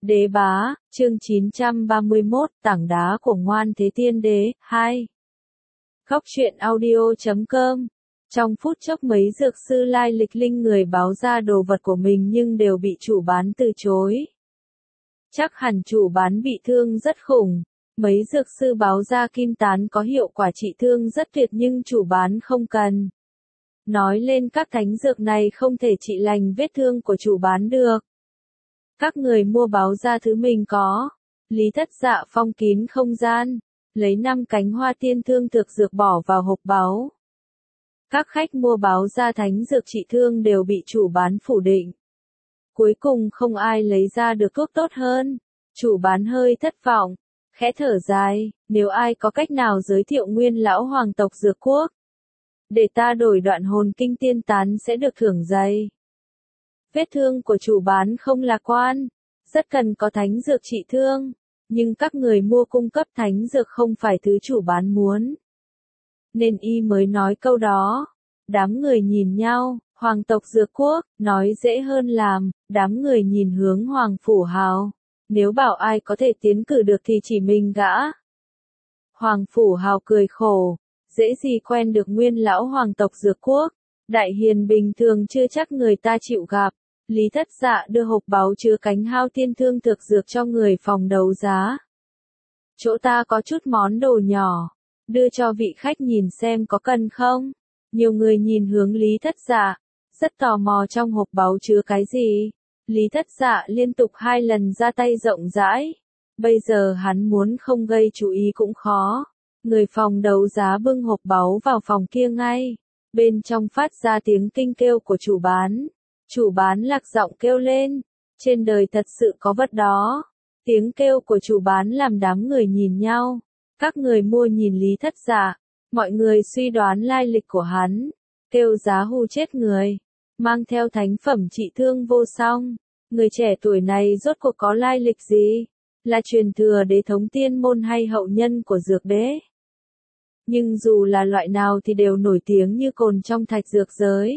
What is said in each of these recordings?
Đế bá, chương 931, tảng đá của Ngoan Thế Tiên Đế, 2. Góc truyện audio.com. Trong phút chốc mấy dược sư lai lịch linh người báo ra đồ vật của mình nhưng đều bị chủ bán từ chối. Chắc hẳn chủ bán bị thương rất khủng. Mấy dược sư báo ra kim tán có hiệu quả trị thương rất tuyệt nhưng chủ bán không cần. Nói lên các thánh dược này không thể trị lành vết thương của chủ bán được. Các người mua báo ra thứ mình có. Lý Thất Dạ phong kín không gian, lấy 5 cánh hoa tiên thương thực dược bỏ vào hộp báu. Các khách mua báo ra thánh dược trị thương đều bị chủ bán phủ định. Cuối cùng không ai lấy ra được thuốc tốt hơn. Chủ bán hơi thất vọng, khẽ thở dài, nếu ai có cách nào giới thiệu nguyên lão hoàng tộc dược quốc, để ta đổi đoạn hồn kinh tiên tán sẽ được thưởng dày. Vết thương của chủ bán không lạc quan, rất cần có thánh dược trị thương, nhưng các người mua cung cấp thánh dược không phải thứ chủ bán muốn. Nên y mới nói câu đó. Đám người nhìn nhau, hoàng tộc dược quốc, nói dễ hơn làm, đám người nhìn hướng Hoàng Phủ Hào. Nếu bảo ai có thể tiến cử được thì chỉ mình gã. Hoàng Phủ Hào cười khổ, dễ gì quen được nguyên lão hoàng tộc dược quốc, đại hiền bình thường chưa chắc người ta chịu gặp. Lý Thất Dạ đưa hộp báu chứa cánh hao tiên thương thực dược cho người phòng đấu giá. Chỗ ta có chút món đồ nhỏ, đưa cho vị khách nhìn xem có cần không. Nhiều người nhìn hướng Lý Thất Dạ, rất tò mò trong hộp báu chứa cái gì. Lý Thất Dạ liên tục 2 lần ra tay rộng rãi. Bây giờ hắn muốn không gây chú ý cũng khó. Người phòng đấu giá bưng hộp báu vào phòng kia ngay. Bên trong phát ra tiếng kinh kêu của chủ bán. Chủ bán lạc giọng kêu lên. Trên đời thật sự có vật đó. Tiếng kêu của chủ bán làm đám người nhìn nhau. Các người mua nhìn Lý Thất Dạ. Mọi người suy đoán lai lịch của hắn. Kêu giá hù chết người. Mang theo thánh phẩm trị thương vô song. Người trẻ tuổi này rốt cuộc có lai lịch gì? Là truyền thừa đế thống tiên môn hay hậu nhân của dược đế? Nhưng dù là loại nào thì đều nổi tiếng như cồn trong thạch dược giới.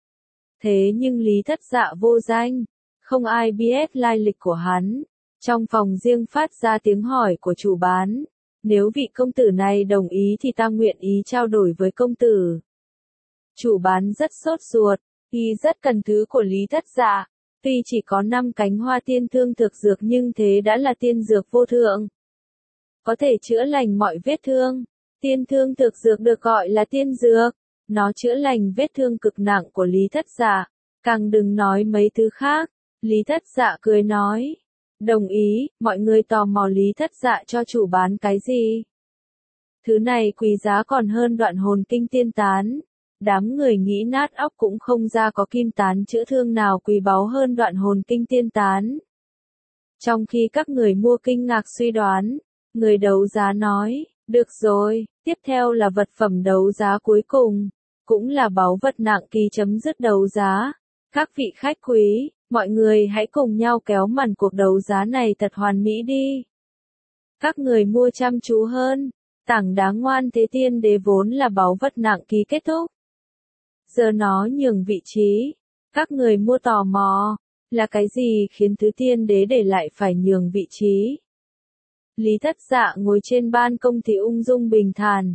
Thế nhưng Lý Thất Dạ vô danh, không ai biết lai lịch của hắn. Trong phòng riêng phát ra tiếng hỏi của chủ bán. Nếu vị công tử này đồng ý thì ta nguyện ý trao đổi với công tử. Chủ bán rất sốt ruột, y rất cần thứ của Lý Thất Dạ. Tuy chỉ có 5 cánh hoa tiên thương thực dược nhưng thế đã là tiên dược vô thượng. Có thể chữa lành mọi vết thương. Tiên thương thực dược được gọi là tiên dược. Nó chữa lành vết thương cực nặng của Lý Thất Dạ. Càng đừng nói mấy thứ khác. Lý Thất Dạ cười nói. Đồng ý, mọi người tò mò Lý Thất Dạ cho chủ bán cái gì. Thứ này quý giá còn hơn đoạn hồn kinh tiên tán. Đám người nghĩ nát óc cũng không ra có kim tán chữa thương nào quý báu hơn đoạn hồn kinh tiên tán. Trong khi các người mua kinh ngạc suy đoán, người đấu giá nói, được rồi, tiếp theo là vật phẩm đấu giá cuối cùng, cũng là báu vật nặng ký chấm dứt đấu giá. Các vị khách quý, mọi người hãy cùng nhau kéo màn cuộc đấu giá này thật hoàn mỹ đi. Các người mua chăm chú hơn, tảng đá Ngoan Thế Tiên Đế vốn là báu vật nặng ký kết thúc. Giờ nó nhường vị trí, các người mua tò mò, là cái gì khiến thứ tiên đế để lại phải nhường vị trí? Lý Thất Dạ ngồi trên ban công thì ung dung bình thản.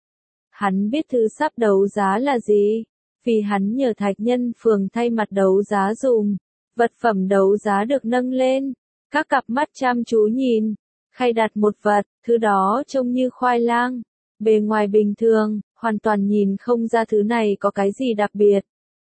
Hắn biết thứ sắp đấu giá là gì, vì hắn nhờ Thạch Nhân Phường thay mặt đấu giá dùm. Vật phẩm đấu giá được nâng lên, các cặp mắt chăm chú nhìn, khay đặt một vật, thứ đó trông như khoai lang, bề ngoài bình thường, hoàn toàn nhìn không ra thứ này có cái gì đặc biệt.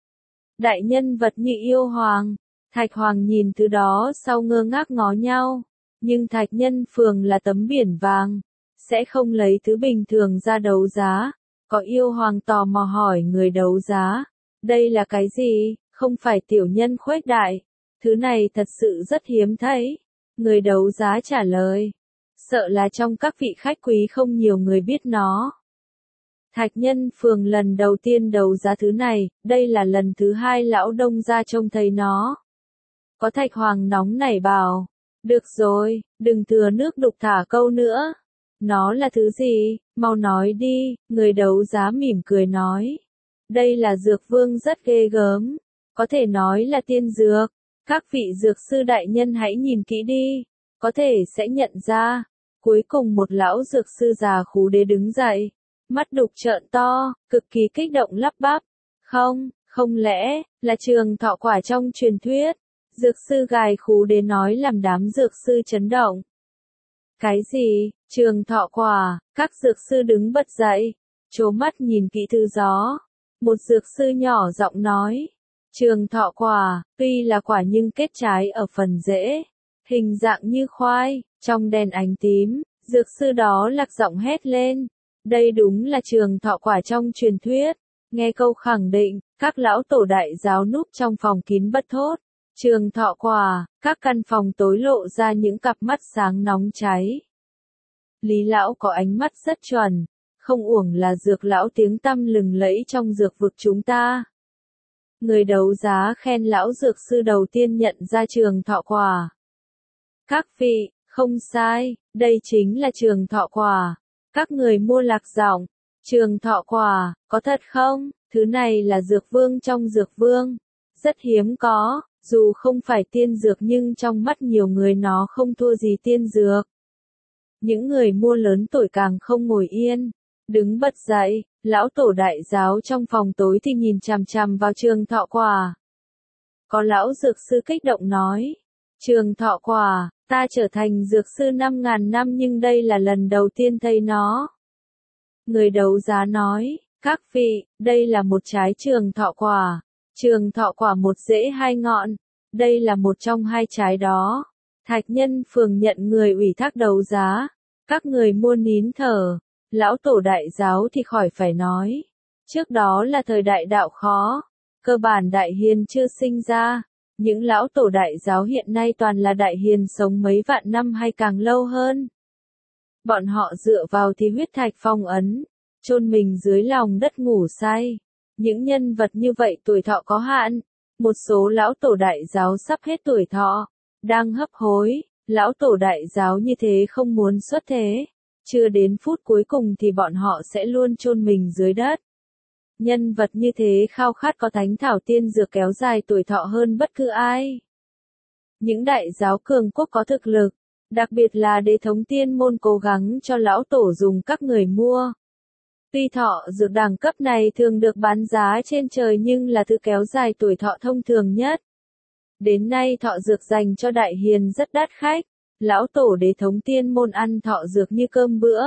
Đại nhân vật như yêu hoàng, Thạch Hoàng nhìn thứ đó sau ngơ ngác ngó nhau, nhưng Thạch Nhân Phường là tấm biển vàng, sẽ không lấy thứ bình thường ra đấu giá. Có yêu hoàng tò mò hỏi người đấu giá, đây là cái gì, không phải tiểu nhân khuếch đại, thứ này thật sự rất hiếm thấy. Người đấu giá trả lời, sợ là trong các vị khách quý không nhiều người biết nó. Thạch Nhân Phường lần đầu tiên đấu giá thứ này, đây là lần thứ 2 lão đông gia trông thấy nó. Có Thạch Hoàng nóng nảy bảo, được rồi, đừng thừa nước đục thả câu nữa. Nó là thứ gì, mau nói đi, người đấu giá mỉm cười nói. Đây là dược vương rất ghê gớm, có thể nói là tiên dược. Các vị dược sư đại nhân hãy nhìn kỹ đi, có thể sẽ nhận ra. Cuối cùng một lão dược sư già khú đế đứng dậy, mắt đục trợn to, cực kỳ kích động lắp bắp. Không lẽ, là trường thọ quả trong truyền thuyết? Dược sư gài khú đế nói làm đám dược sư chấn động. Cái gì, trường thọ quả? Các dược sư đứng bật dậy, trố mắt nhìn kỹ thư gió. Một dược sư nhỏ giọng nói, trường thọ quả, tuy là quả nhưng kết trái ở phần rễ, hình dạng như khoai, trong đèn ánh tím. Dược sư đó lạc giọng hét lên, đây đúng là trường thọ quả trong truyền thuyết. Nghe câu khẳng định, các lão tổ đại giáo núp trong phòng kín bật thốt. Trường thọ quả, các căn phòng tối lộ ra những cặp mắt sáng nóng cháy. Lý lão có ánh mắt rất chuẩn, không uổng là dược lão tiếng tăm lừng lẫy trong dược vực chúng ta. Người đấu giá khen lão dược sư đầu tiên nhận ra trường thọ quả. Các vị, không sai, đây chính là trường thọ quả. Các người mua lạc giọng, trường thọ quả, có thật không? Thứ này là dược vương trong dược vương. Rất hiếm có, dù không phải tiên dược nhưng trong mắt nhiều người nó không thua gì tiên dược. Những người mua lớn tuổi càng không ngồi yên, đứng bật dậy, lão tổ đại giáo trong phòng tối thì nhìn chằm chằm vào trường thọ quả. Có lão dược sư kích động nói, trường thọ quả, ta trở thành dược sư 5.000 năm nhưng đây là lần đầu tiên thấy nó. Người đấu giá nói, các vị, đây là một trái trường thọ quả. Trường thọ quả một rễ hai ngọn, đây là một trong hai trái đó. Thạch Nhân Phường nhận người ủy thác đấu giá, các người mua nín thở, lão tổ đại giáo thì khỏi phải nói. Trước đó là thời đại đạo khó, cơ bản đại hiền chưa sinh ra, những lão tổ đại giáo hiện nay toàn là đại hiền sống mấy vạn năm hay càng lâu hơn. Bọn họ dựa vào thì huyết thạch phong ấn, chôn mình dưới lòng đất ngủ say. Những nhân vật như vậy tuổi thọ có hạn, một số lão tổ đại giáo sắp hết tuổi thọ, đang hấp hối, lão tổ đại giáo như thế không muốn xuất thế, chưa đến phút cuối cùng thì bọn họ sẽ luôn chôn mình dưới đất. Nhân vật như thế khao khát có thánh thảo tiên dược kéo dài tuổi thọ hơn bất cứ ai. Những đại giáo cường quốc có thực lực, đặc biệt là đế thống tiên môn cố gắng cho lão tổ dùng các người mua. Tuy thọ dược đẳng cấp này thường được bán giá trên trời nhưng là thứ kéo dài tuổi thọ thông thường nhất. Đến nay thọ dược dành cho đại hiền rất đắt khách, lão tổ đế thống tiên môn ăn thọ dược như cơm bữa.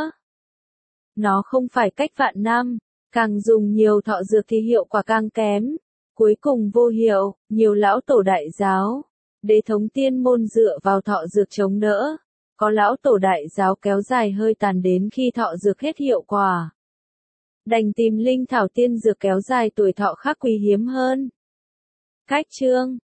Nó không phải cách vạn năm, càng dùng nhiều thọ dược thì hiệu quả càng kém, cuối cùng vô hiệu. Nhiều lão tổ đại giáo, đế thống tiên môn dựa vào thọ dược chống đỡ, có lão tổ đại giáo kéo dài hơi tàn đến khi thọ dược hết hiệu quả. Đành tìm linh thảo tiên dược kéo dài tuổi thọ khác quý hiếm hơn. Cách chương